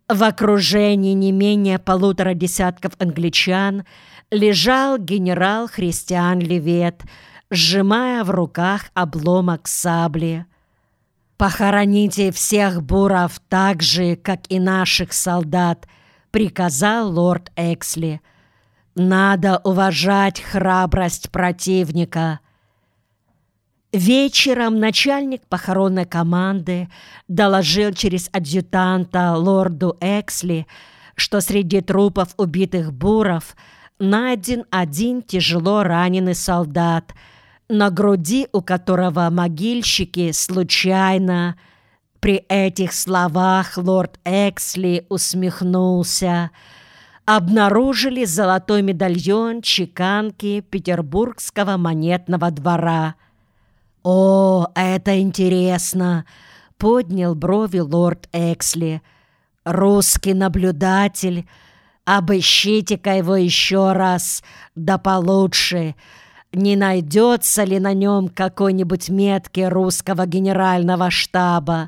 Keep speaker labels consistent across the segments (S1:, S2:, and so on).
S1: В окружении не менее 1,5 десятков англичан лежал генерал Христиан Левет, сжимая в руках обломок сабли. «Похороните всех буров так же, как и наших солдат», — приказал лорд Эксли. «Надо уважать храбрость противника». Вечером начальник похоронной команды доложил через адъютанта лорду Эксли, что среди трупов убитых буров найден один тяжело раненый солдат, на груди у которого могильщики случайно... При этих словах лорд Эксли усмехнулся. Обнаружили золотой медальон чеканки Петербургского монетного двора. «О, это интересно!» — поднял брови лорд Эксли. «Русский наблюдатель. Обыщите-ка его еще раз, да получше. Не найдется ли на нем какой-нибудь метки русского генерального штаба?»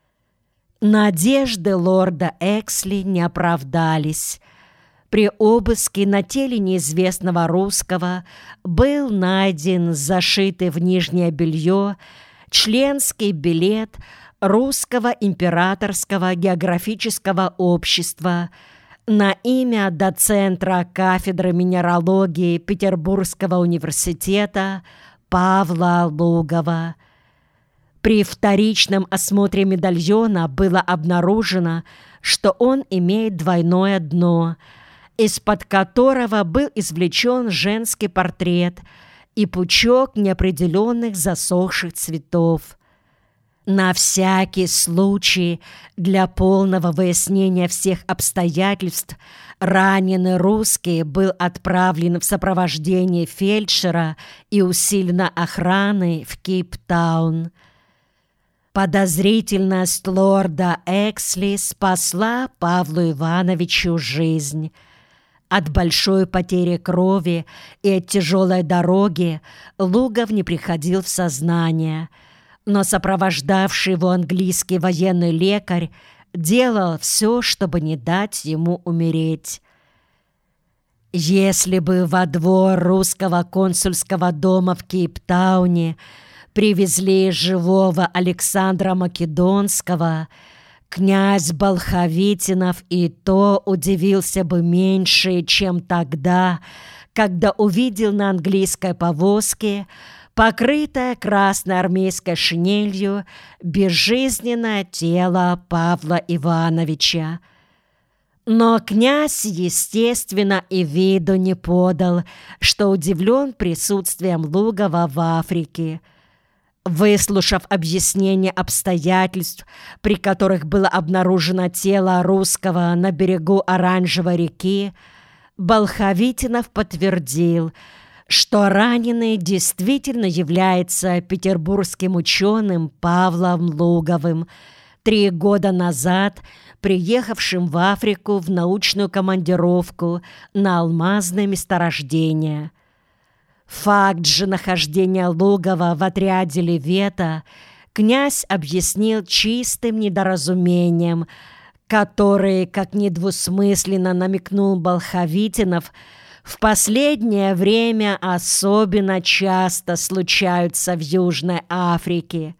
S1: Надежды лорда Эксли не оправдались. При обыске на теле неизвестного русского был найден зашитый в нижнее белье членский билет Русского императорского географического общества на имя доцентра кафедры минералогии Петербургского университета Павла Лугова. При вторичном осмотре медальона было обнаружено, что он имеет двойное дно, из-под которого был извлечен женский портрет и пучок неопределенных засохших цветов. На всякий случай, для полного выяснения всех обстоятельств, раненый русский был отправлен в сопровождении фельдшера и усиленной охраны в Кейптаун. Подозрительность лорда Эксли спасла Павлу Ивановичу жизнь. От большой потери крови и от тяжелой дороги Лугов не приходил в сознание, но сопровождавший его английский военный лекарь делал все, чтобы не дать ему умереть. Если бы во двор русского консульского дома в Кейптауне привезли живого Александра Македонского, князь Болховитинов и то удивился бы меньше, чем тогда, когда увидел на английской повозке, покрытое красной армейской шинелью, безжизненное тело Павла Ивановича. Но князь, естественно, и виду не подал, что удивлен присутствием Лугова в Африке. Выслушав объяснение обстоятельств, при которых было обнаружено тело русского на берегу Оранжевой реки, Болховитинов подтвердил, что раненый действительно является петербургским ученым Павлом Луговым, 3 года назад приехавшим в Африку в научную командировку на алмазные месторождения. Факт же нахождения Лугова в отряде Левета князь объяснил чистым недоразумением, который, как недвусмысленно намекнул Болховитинов, в последнее время особенно часто случаются в Южной Африке.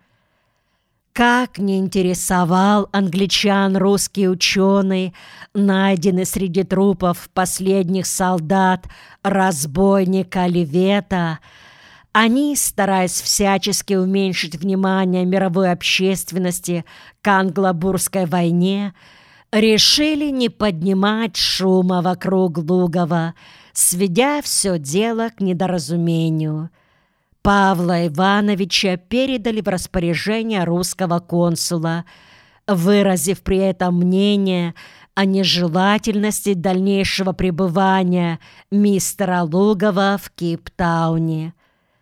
S1: Как не интересовал англичан русский ученый, найденный среди трупов последних солдат разбойника Левета, они, стараясь всячески уменьшить внимание мировой общественности к англо-бурской войне, решили не поднимать шума вокруг Лугова, сведя все дело к недоразумению. Павла Ивановича передали в распоряжение русского консула, выразив при этом мнение о нежелательности дальнейшего пребывания мистера Лугова в Кейптауне.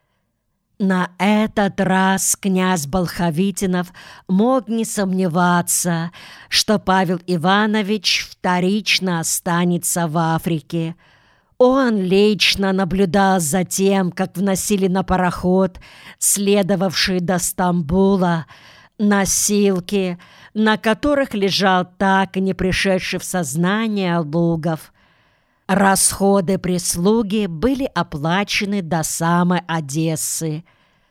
S1: На этот раз князь Болховитинов мог не сомневаться, что Павел Иванович вторично останется в Африке. Он лично наблюдал за тем, как вносили на пароход, следовавший до Стамбула, носилки, на которых лежал так и не пришедший в сознание Лугов. Расходы прислуги были оплачены до самой Одессы.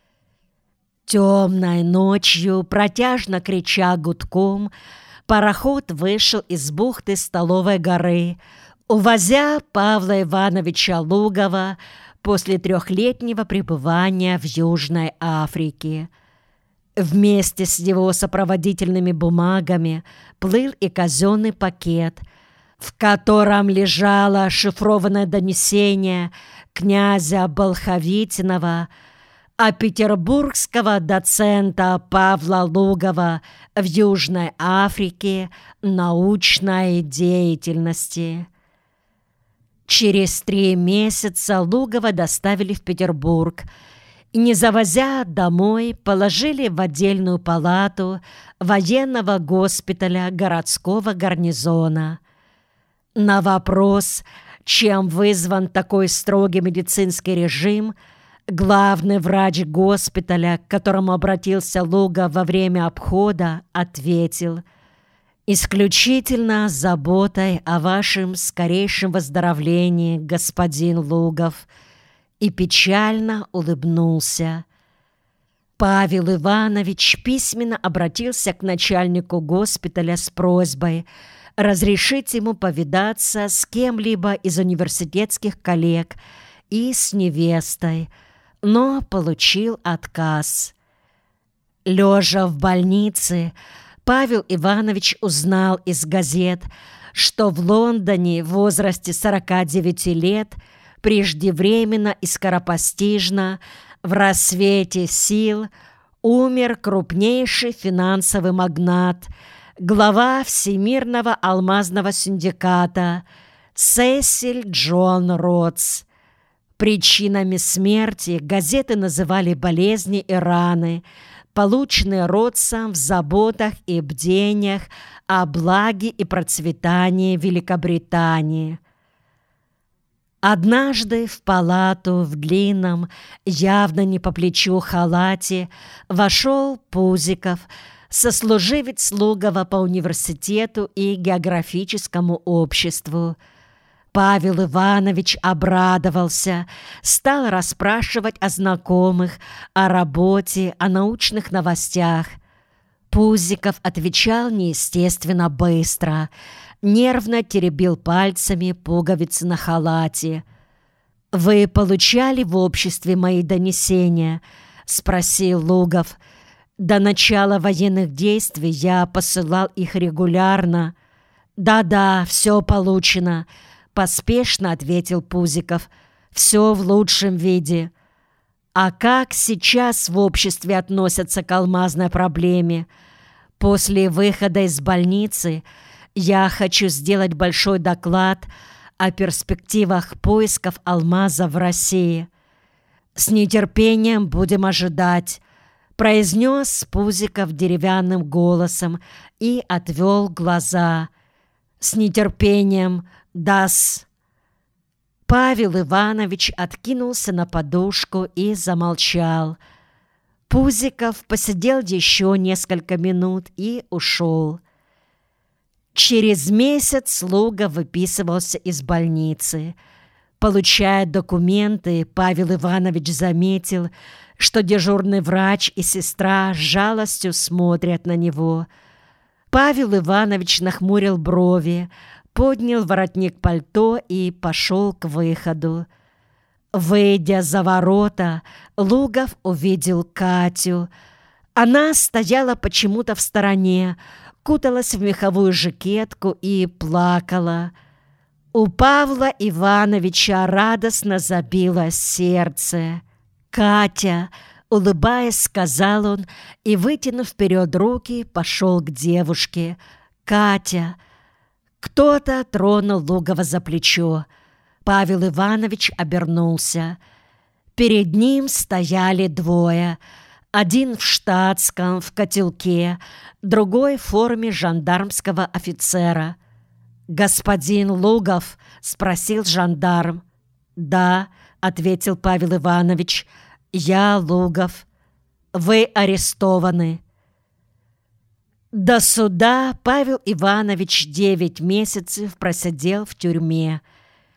S1: Темной ночью, протяжно крича гудком, пароход вышел из бухты Столовой горы, увозя Павла Ивановича Лугова после 3-летнего пребывания в Южной Африке. Вместе с его сопроводительными бумагами плыл и казенный пакет, в котором лежало шифрованное донесение князя Болховитинова о петербургского доцента Павла Лугова в Южной Африке научной деятельности. Через 3 месяца Лугова доставили в Петербург и, не завозя домой, положили в отдельную палату военного госпиталя городского гарнизона. На вопрос, чем вызван такой строгий медицинский режим, главный врач госпиталя, к которому обратился Лугов во время обхода, ответил: «Исключительно заботой о вашем скорейшем выздоровлении, господин Лугов», и печально улыбнулся. Павел Иванович письменно обратился к начальнику госпиталя с просьбой разрешить ему повидаться с кем-либо из университетских коллег и с невестой, но получил отказ. Лежа в больнице, Павел Иванович узнал из газет, что в Лондоне в возрасте 49 лет преждевременно и скоропостижно в рассвете сил умер крупнейший финансовый магнат, глава Всемирного алмазного синдиката Сесиль Джон Ротс. Причинами смерти газеты называли болезни и раны, полученные Ротсом в заботах и бдениях о благе и процветании Великобритании. Однажды в палату в длинном, явно не по плечу халате вошел Пузиков, сослуживец Лугова по университету и географическому обществу. Павел Иванович обрадовался, стал расспрашивать о знакомых, о работе, о научных новостях. Пузиков отвечал неестественно быстро, нервно теребил пальцами пуговицы на халате. «Вы получали в обществе мои донесения?» — спросил Лугов. «До начала военных действий я посылал их регулярно». «Да-да, все получено», — поспешно ответил Пузиков. «Все в лучшем виде». «А как сейчас в обществе относятся к алмазной проблеме? После выхода из больницы я хочу сделать большой доклад о перспективах поисков алмаза в России. С нетерпением будем ожидать», — произнес Пузиков деревянным голосом и отвел глаза. «С нетерпением, да-с». Павел Иванович откинулся на подушку и замолчал. Пузиков посидел еще несколько минут и ушел. Через месяц Лугов выписывался из больницы. Получая документы, Павел Иванович заметил, что дежурный врач и сестра с жалостью смотрят на него. Павел Иванович нахмурил брови, поднял воротник пальто и пошел к выходу. Выйдя за ворота, Лугов увидел Катю. Она стояла почему-то в стороне, куталась в меховую жакетку и плакала. У Павла Ивановича радостно забилось сердце. «Катя!» — улыбаясь, сказал он и, вытянув вперед руки, пошел к девушке. «Катя!» Кто-то тронул Лугова за плечо. Павел Иванович обернулся. Перед ним стояли двое. Один в штатском, в котелке, другой в форме жандармского офицера. «Господин Лугов?» — спросил жандарм. «Да», — ответил Павел Иванович, — «я Лугов. Вы арестованы». До суда Павел Иванович 9 месяцев просидел в тюрьме.